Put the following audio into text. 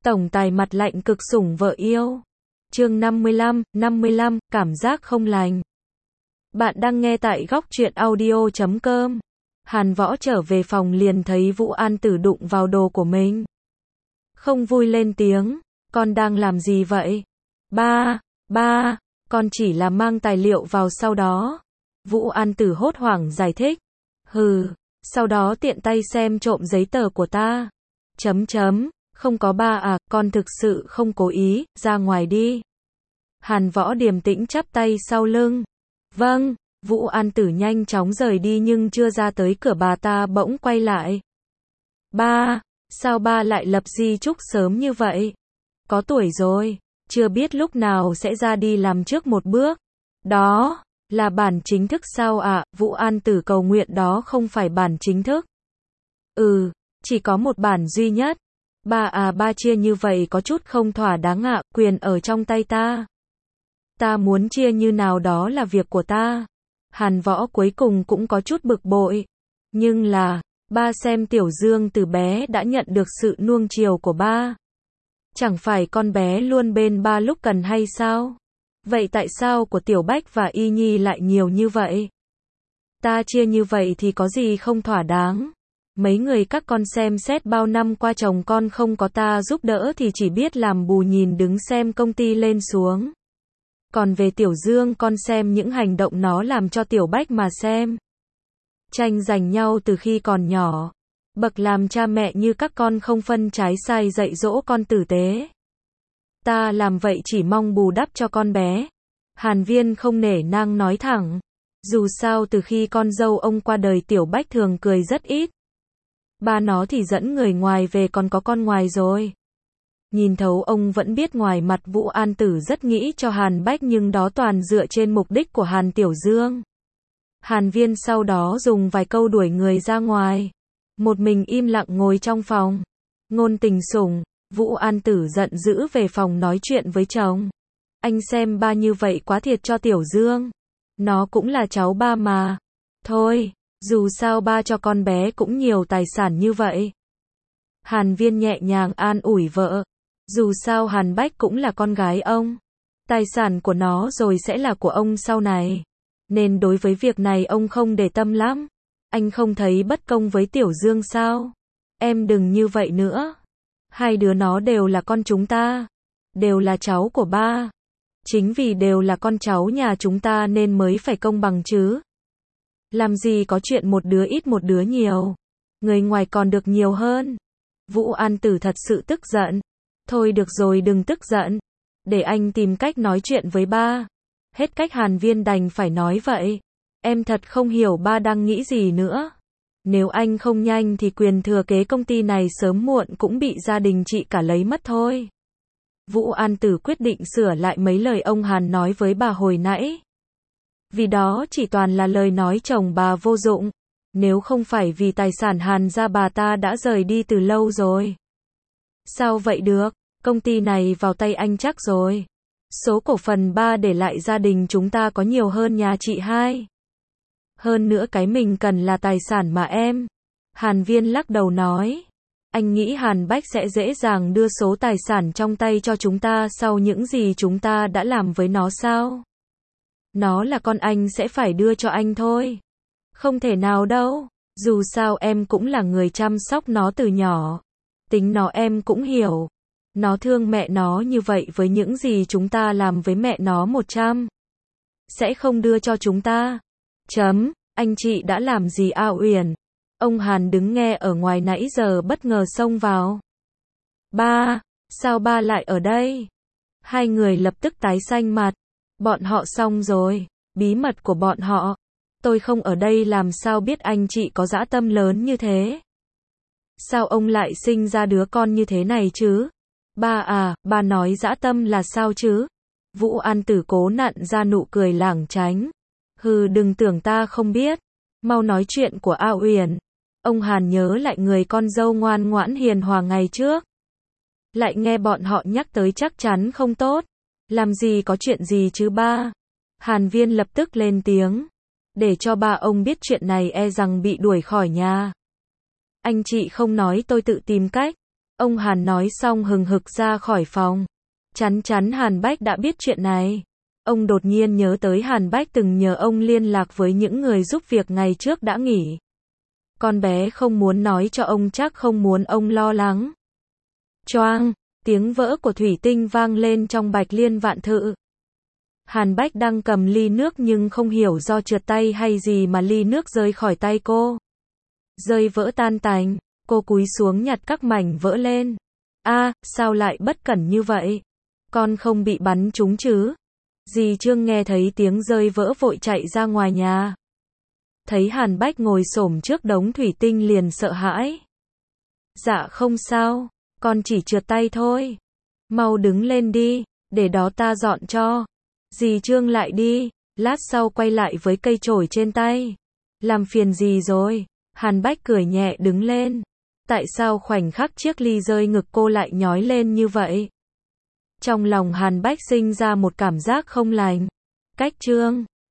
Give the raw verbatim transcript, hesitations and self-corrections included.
Tổng tài mặt lạnh cực sủng vợ yêu. Chương năm mươi lăm, năm mươi lăm, cảm giác không lành. Bạn đang nghe tại góc truyện audio chấm com. Hàn Võ trở về phòng liền thấy Vũ An Tử đụng vào đồ của mình. Không vui lên tiếng, con đang làm gì vậy? Ba, ba, con chỉ là mang tài liệu vào sau đó. Vũ An Tử hốt hoảng giải thích. Hừ, sau đó tiện tay xem trộm giấy tờ của ta. Chấm chấm, không có ba à, con thực sự không cố ý, ra ngoài đi. Hàn Võ điềm tĩnh chắp tay sau lưng. Vâng, Vũ An Tử nhanh chóng rời đi nhưng chưa ra tới cửa bà ta bỗng quay lại. Ba, sao ba lại lập di chúc sớm như vậy? Có tuổi rồi, chưa biết lúc nào sẽ ra đi làm trước một bước. Đó, là bản chính thức sao ạ? À? Vũ An Tử cầu nguyện đó không phải bản chính thức. Ừ, chỉ có một bản duy nhất. Ba à ba chia như vậy có chút không thỏa đáng ạ, à, quyền ở trong tay ta. Ta muốn chia như nào đó là việc của ta. Hàn Võ cuối cùng cũng có chút bực bội. Nhưng là, ba xem Tiểu Dương từ bé đã nhận được sự nuông chiều của ba. Chẳng phải con bé luôn bên ba lúc cần hay sao? Vậy tại sao của Tiểu Bách và Y Nhi lại nhiều như vậy? Ta chia như vậy thì có gì không thỏa đáng? Mấy người các con xem xét bao năm qua chồng con không có ta giúp đỡ thì chỉ biết làm bù nhìn đứng xem công ty lên xuống. Còn về Tiểu Dương con xem những hành động nó làm cho Tiểu Bách mà xem. Tranh giành nhau từ khi còn nhỏ. Bậc làm cha mẹ như các con không phân trái sai dạy dỗ con tử tế. Ta làm vậy chỉ mong bù đắp cho con bé. Hàn Viên không nể nang nói thẳng. Dù sao từ khi con dâu ông qua đời Tiểu Bách thường cười rất ít. Ba nó thì dẫn người ngoài về còn có con ngoài rồi. Nhìn thấu ông vẫn biết ngoài mặt Vũ An Tử rất nghĩ cho Hàn Bách nhưng đó toàn dựa trên mục đích của Hàn Tiểu Dương. Hàn Viên sau đó dùng vài câu đuổi người ra ngoài. Một mình im lặng ngồi trong phòng. Ngôn tình sủng, Vũ An Tử giận dữ về phòng nói chuyện với chồng. Anh xem ba như vậy quá thiệt cho Tiểu Dương. Nó cũng là cháu ba mà. Thôi, dù sao ba cho con bé cũng nhiều tài sản như vậy. Hàn Viên nhẹ nhàng an ủi vợ. Dù sao Hàn Bách cũng là con gái ông. Tài sản của nó rồi sẽ là của ông sau này. Nên đối với việc này ông không để tâm lắm. Anh không thấy bất công với Tiểu Dương sao? Em đừng như vậy nữa. Hai đứa nó đều là con chúng ta. Đều là cháu của ba. Chính vì đều là con cháu nhà chúng ta nên mới phải công bằng chứ. Làm gì có chuyện một đứa ít một đứa nhiều. Người ngoài còn được nhiều hơn. Vũ An Tử thật sự tức giận. Thôi được rồi đừng tức giận. Để anh tìm cách nói chuyện với ba. Hết cách Hàn Viên đành phải nói vậy. Em thật không hiểu ba đang nghĩ gì nữa. Nếu anh không nhanh thì quyền thừa kế công ty này sớm muộn cũng bị gia đình chị cả lấy mất thôi. Vũ An Tử quyết định sửa lại mấy lời ông Hàn nói với bà hồi nãy. Vì đó chỉ toàn là lời nói chồng bà vô dụng. Nếu không phải vì tài sản Hàn gia bà ta đã rời đi từ lâu rồi. Sao vậy được, công ty này vào tay anh chắc rồi. Số cổ phần ba để lại gia đình chúng ta có nhiều hơn nhà chị hai. Hơn nữa cái mình cần là tài sản mà em. Hàn Viên lắc đầu nói. Anh nghĩ Hàn Bách sẽ dễ dàng đưa số tài sản trong tay cho chúng ta sau những gì chúng ta đã làm với nó sao? Nó là con anh sẽ phải đưa cho anh thôi. Không thể nào đâu. Dù sao em cũng là người chăm sóc nó từ nhỏ. Tính nó em cũng hiểu. Nó thương mẹ nó như vậy với những gì chúng ta làm với mẹ nó một trăm. Sẽ không đưa cho chúng ta. Chấm, anh chị đã làm gì A Uyển? Ông Hàn đứng nghe ở ngoài nãy giờ bất ngờ xông vào. Ba, sao ba lại ở đây? Hai người lập tức tái xanh mặt. Bọn họ xong rồi, bí mật của bọn họ. Tôi không ở đây làm sao biết anh chị có dã tâm lớn như thế. Sao ông lại sinh ra đứa con như thế này chứ? Ba à, ba nói dã tâm là sao chứ? Vũ An Tử cố nặn ra nụ cười lảng tránh. Hừ đừng tưởng ta không biết. Mau nói chuyện của A Uyển. Ông Hàn nhớ lại người con dâu ngoan ngoãn hiền hòa ngày trước. Lại nghe bọn họ nhắc tới chắc chắn không tốt. Làm gì có chuyện gì chứ ba? Hàn Viên lập tức lên tiếng. Để cho ba ông biết chuyện này e rằng bị đuổi khỏi nhà. Anh chị không nói tôi tự tìm cách. Ông Hàn nói xong hừng hực ra khỏi phòng. Chắn chắn Hàn Bách đã biết chuyện này. Ông đột nhiên nhớ tới Hàn Bách từng nhờ ông liên lạc với những người giúp việc ngày trước đã nghỉ. Con bé không muốn nói cho ông, chắc không muốn ông lo lắng. Choang, tiếng vỡ của thủy tinh vang lên trong Bạch Liên Vạn Thự. Hàn Bách đang cầm ly nước nhưng không hiểu do trượt tay hay gì mà ly nước rơi khỏi tay cô. Rơi vỡ tan tành, cô cúi xuống nhặt các mảnh vỡ lên. A, à, sao lại bất cẩn như vậy? Con không bị bắn trúng chứ? Dì Trương nghe thấy tiếng rơi vỡ vội chạy ra ngoài nhà. Thấy Hàn Bách ngồi xổm trước đống thủy tinh liền sợ hãi. Dạ không sao, con chỉ trượt tay thôi. Mau đứng lên đi, để đó ta dọn cho. Dì Trương lại đi, lát sau quay lại với cây chổi trên tay. Làm phiền gì rồi? Hàn Bách cười nhẹ đứng lên. Tại sao khoảnh khắc chiếc ly rơi ngực cô lại nhói lên như vậy? Trong lòng Hàn Bách sinh ra một cảm giác không lành. Cách Trương